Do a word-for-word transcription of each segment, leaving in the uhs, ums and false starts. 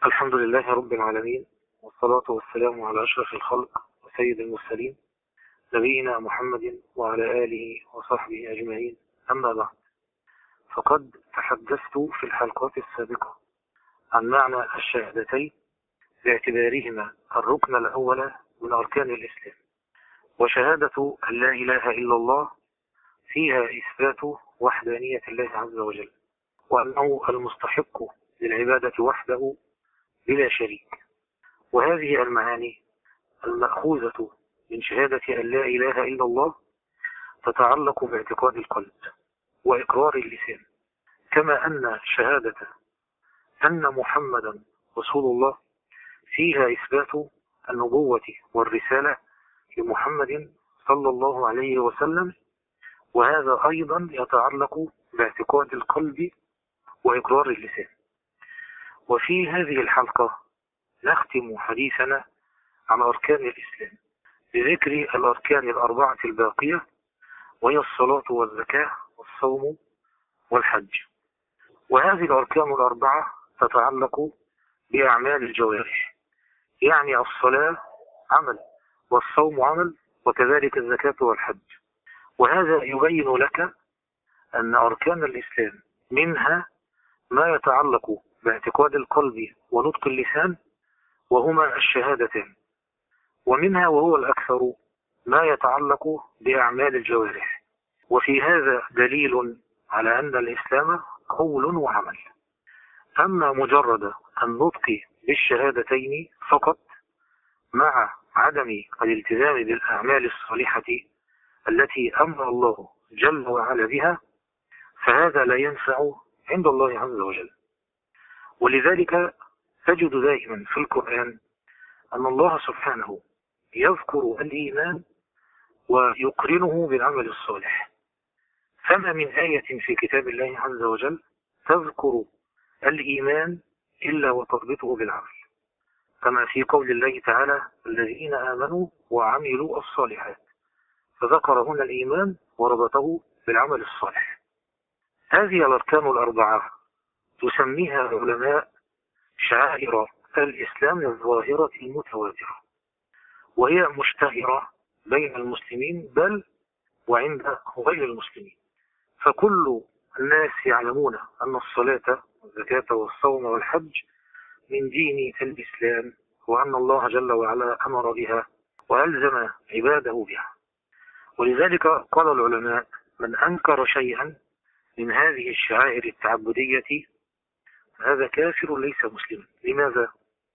الحمد لله رب العالمين، والصلاة والسلام على أشرف الخلق وسيد المرسلين نبينا محمد وعلى آله وصحبه أجمعين. أما بعد، فقد تحدثت في الحلقات السابقة عن معنى الشهادتين باعتبارهما الركن الأول من أركان الإسلام، وشهادة أن لا إله إلا الله فيها إثبات وحدانية الله عز وجل، وأنه المستحق للعبادة وحده بلا شريك. وهذه المعاني المأخوذة من شهادة أن لا إله إلا الله تتعلق باعتقاد القلب وإقرار اللسان، كما أن شهادة أن محمدا رسول الله فيها إثبات النبوة والرسالة لمحمد صلى الله عليه وسلم، وهذا أيضا يتعلق باعتقاد القلب وإقرار اللسان. وفي هذه الحلقة نختم حديثنا عن أركان الإسلام بذكر الأركان الأربعة الباقية، وهي الصلاة والزكاة والصوم والحج. وهذه الأركان الأربعة تتعلق بأعمال الجوارح، يعني الصلاة عمل، والصوم عمل، وكذلك الزكاة والحج. وهذا يبين لك أن أركان الإسلام منها ما يتعلق باعتقاد القلب ونطق اللسان وهما الشهادتان، ومنها وهو الأكثر ما يتعلق بأعمال الجوارح. وفي هذا دليل على أن الإسلام قول وعمل. أما مجرد النطق بالشهادتين فقط مع عدم الالتزام بالأعمال الصالحة التي أمر الله جل وعلا بها، فهذا لا ينفع عند الله عز وجل. ولذلك تجد دائما في القرآن أن الله سبحانه يذكر الإيمان ويقرنه بالعمل الصالح، فما من آية في كتاب الله عز وجل تذكر الإيمان إلا وتربطه بالعمل، كما في قول الله تعالى الذين آمنوا وعملوا الصالحات، فذكر هنا الإيمان وربطه بالعمل الصالح. هذه الأركان الأربعة تسميها العلماء شعائر الإسلام الظاهرة المتواترة، وهي مشتهرة بين المسلمين بل وعند غير المسلمين، فكل الناس يعلمون أن الصلاة والزكاة والصوم والحج من دين الإسلام، وأن الله جل وعلا أمر بها وألزم عباده بها. ولذلك قال العلماء من أنكر شيئا من هذه الشعائر التعبدية هذا كافر ليس مسلما. لماذا؟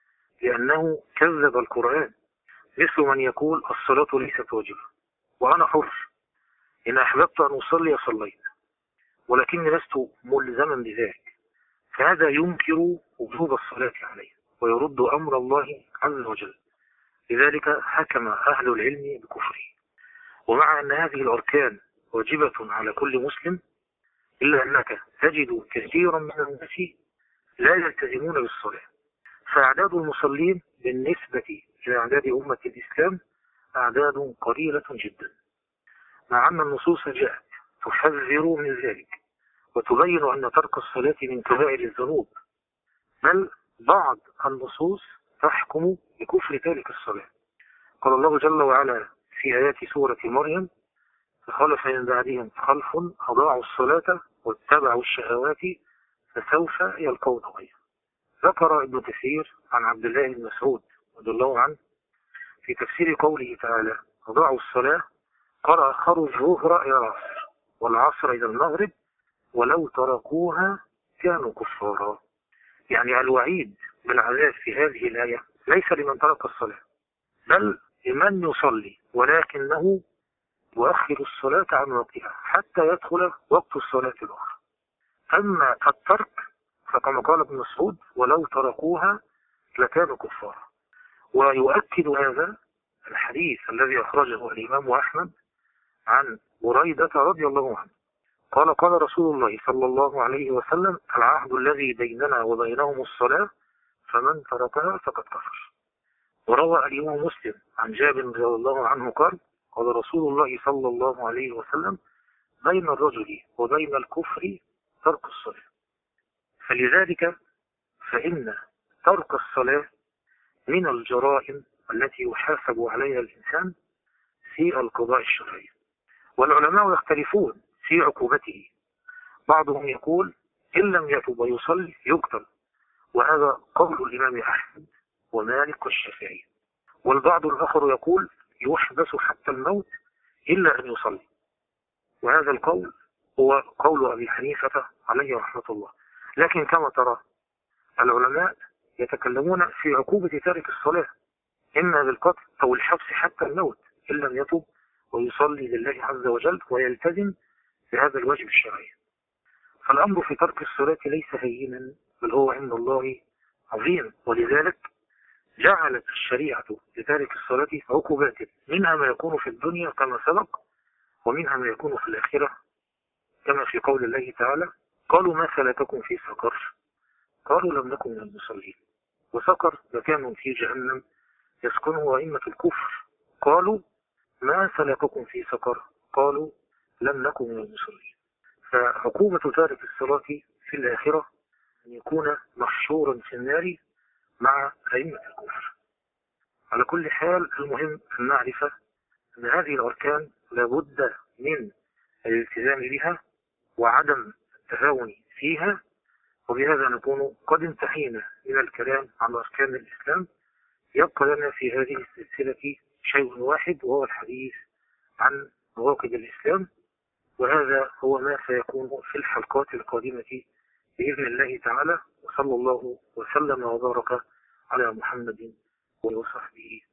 لأنه كذب القرآن، مثل من يقول الصلاة ليست واجبة وأنا حر، إن أحببت أن أصلي صليت ولكني لست ملزما بذلك، فهذا ينكر وجوب الصلاة عليه ويرد أمر الله عز وجل. لذلك حكم أهل العلم بكفره. ومع أن هذه الأركان واجبة على كل مسلم، إلا أنك تجد كثيرا من الناس لا يلتزمون بالصلاة، فأعداد المصلين بالنسبة إلى أعداد أمة الإسلام أعداد قليلة جدا، مع أن النصوص جاءت تحذر من ذلك وتبين أن ترك الصلاة من كبائر الذنوب، بل بعض النصوص تحكم بكفر تارك الصلاة. قال الله جل وعلا في آيات سورة مريم فخلف من بعدهم خلف أضاعوا الصلاة واتبعوا الشهوات فسوف يلقون غيا. ذكر ابن كثير عن عبد الله بن مسعود رضي الله عنه في تفسير قوله تعالى أضاعوا الصلاة قال أخروا الظهر إلى العصر والعصر إلى المغرب ولو تركوها كانوا كفارا. يعني الوعيد بالعذاب في هذه الآية ليس لمن ترك الصلاة، بل لمن يصلي ولكنه يؤخر الصلاة عن وقتها حتى يدخل وقت الصلاة الأخرى. أما الترك فكما قال ابن مسعود ولو تركوها لكانوا كفارا. ويؤكد هذا الحديث الذي أخرجه الإمام أحمد عن بريدة رضي الله عنه قال قال رسول الله صلى الله عليه وسلم العهد الذي بيننا وبينهم الصلاة فمن تركها فقد كفر. وروى الإمام مسلم عن جابر رضي الله عنه قال قال رسول الله صلى الله عليه وسلم بين الرجل وبين الكفر ترك الصلاة. فلذلك فإن ترك الصلاة من الجرائم التي يحاسب عليها الإنسان في القضاء الشرعي. والعلماء يختلفون في عقوبته، بعضهم يقول إن لم يتب ويصلي يقتل، وهذا قول الإمام أحمد ومالك والشافعي. والبعض الآخر يقول يحبس حتى الموت إلا أن يصلي، وهذا القول هو قول أبي حنيفة عليه رحمة الله. لكن كما ترى العلماء يتكلمون في عقوبة تارك الصلاة إما بالقتل أو الحبس حتى الموت إن لم يتب ويصلي لله عز وجل ويلتزم بهذا الواجب الشرعي. فالأمر في ترك الصلاة ليس هينا، بل هو عند الله عظيم. ولذلك جعلت الشريعة لتارك الصلاة عقوبات، منها ما يكون في الدنيا كما سبق، ومنها ما يكون في الآخرة كما في قول الله تعالى: قالوا ما سلككم في سقر؟ قالوا لم نكن من المصلين. وسقر مكان في جهنم يسكنه أئمة الكفر. قالوا ما سلككم في سقر؟ قالوا لم نكن من المصلين. فعقوبة تارك الصلاة في الآخرة أن يكون محشورا في النار مع أئمة الكفر. على كل حال، المهم أن نعرف أن هذه الأركان لابد من الالتزام بها وعدم التهاون فيها. وبهذا نكون قد انتهينا من الكلام عن أركان الإسلام. يبقى لنا في هذه السلسلة شيء واحد، وهو الحديث عن نواقض الإسلام، وهذا هو ما سيكون في الحلقات القادمة بإذن الله تعالى. وصلى الله وسلم وبارك على محمد وصحبه